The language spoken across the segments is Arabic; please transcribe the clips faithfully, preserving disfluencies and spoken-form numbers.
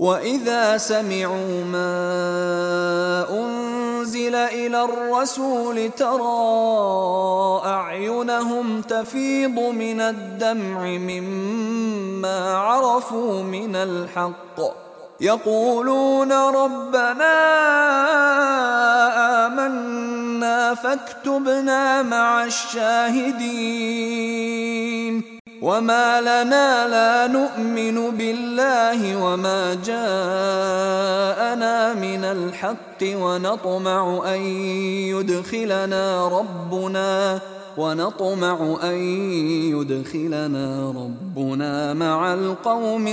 وإذا سمعوا ما أنزل إلى الرسول ترى أعينهم تفيض من الدمع مما عرفوا من الحق يقولون ربنا آمنا فاكتبنا مع الشاهدين وما لنا لا نؤمن بالله وما جاءنا من الحق ونطمع أن يدخلنا ربنا ونطمع أن يدخلنا ربنا مع القوم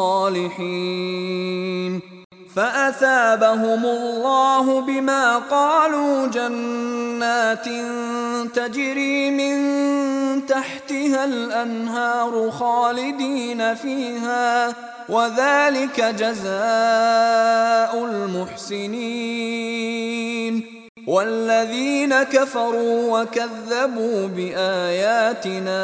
الصالحين فأثابهم الله بما قالوا جنات تجري من تحتها الأنهار خالدين فيها وذلك جزاء المحسنين والذين كفروا وكذبوا بآياتنا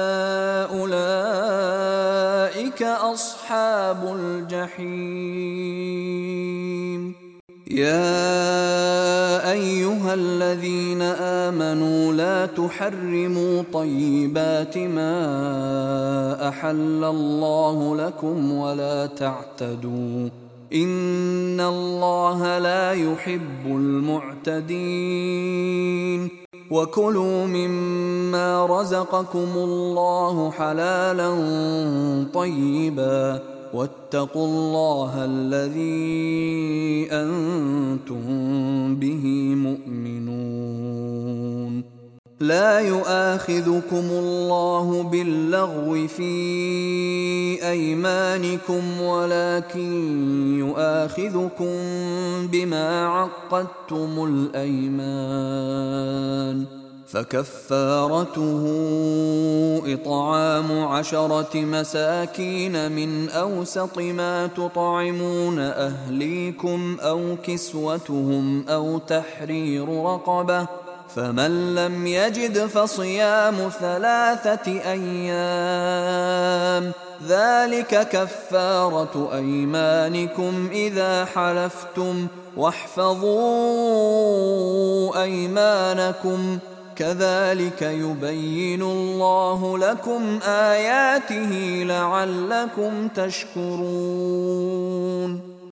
أولئك أصحاب الجحيم يا أيها الذين آمنوا لا تحرموا طيبات ما أحل الله لكم ولا تعتدوا إن الله لا يحب المعتدين وكلوا مما رزقكم الله حلالا طيبا واتقوا الله الذي أنتم به مؤمنون لا يؤاخذكم الله باللغو في أيمانكم ولكن يؤاخذكم بما عقدتم الأيمان فكفارته إطعام عشرة مساكين من أوسط ما تطعمون أهليكم أو كسوتهم أو تحرير رقبة فمن لم يجد فصيام ثلاثة أيام ذلك كفارة أيمانكم إذا حلفتم واحفظوا أيمانكم كذلك يبين الله لكم آياته لعلكم تشكرون